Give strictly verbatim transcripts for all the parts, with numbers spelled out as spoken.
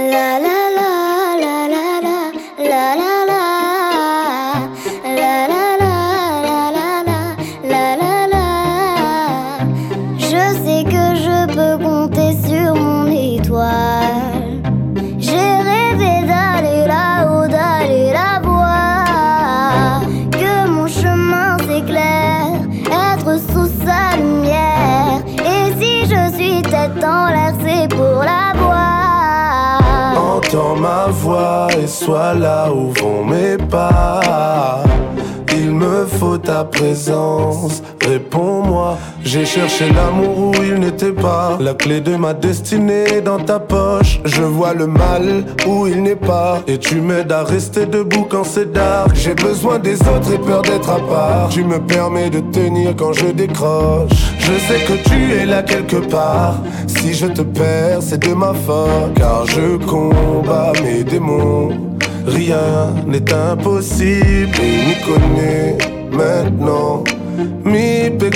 La la la la la la la la la la la la la la la la la. Je sais que je peux compter sur mon étoile. J'ai rêvé d'aller là-haut, d'aller la voir. Que mon chemin s'éclaire, être sous sa lumière. Et si je suis tête en l'air, c'est pour la voir. Entends ma voix et sois là où vont mes pas. Il me faut ta présence, réponds-moi. J'ai cherché l'amour où il n'était pas. La clé de ma destinée dans ta poche. Je vois le mal où il n'est pas. Et tu m'aides à rester debout quand c'est dark. J'ai besoin des autres et peur d'être à part. Tu me permets de tenir quand je décroche. Je sais que tu es là quelque part. Si je te perds, c'est de ma faute. Car je combats mes démons. Rien n'est impossible et m'y connais maintenant. Mi pe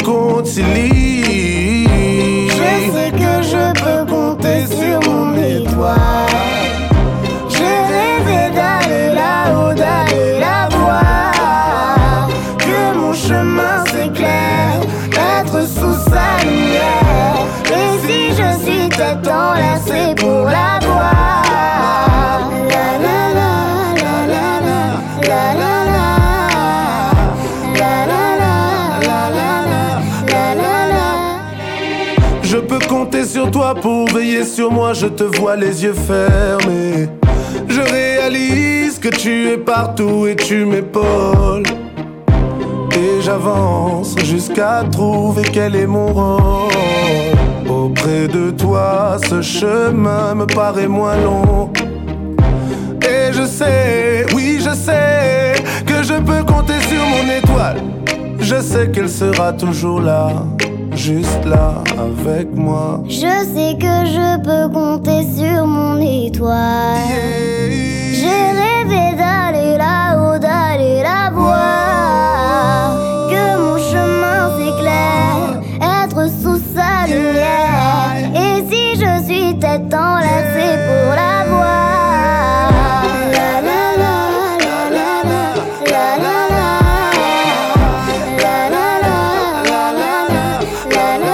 concili. Je sais que je peux compter sur mon étoile. J'ai rêvé d'aller là-haut, d'aller la voir. Que mon chemin s'éclaire, être sous sa lumière. Et si je suis tête en l'air, c'est pour la voir. La la la la la la la la la la la la la la la la. Je peux compter sur toi pour veiller sur moi. Je te vois les yeux fermés. Je réalise que tu es partout et tu m'épaules. Et j'avance jusqu'à trouver quel est mon rôle. Auprès de toi, ce chemin me paraît moins long. Et je sais, oui je sais, que je peux compter sur mon étoile. Je sais qu'elle sera toujours là, juste là avec moi. Je sais que je peux compter sur mon étoile. J'ai rêvé d'aller là-haut, d'aller la voir. Que mon chemin s'éclaire, être sous sa lumière. Et si je suis tête en l'air, c'est pour la voir. La la la la la la la la la la la la la la la la.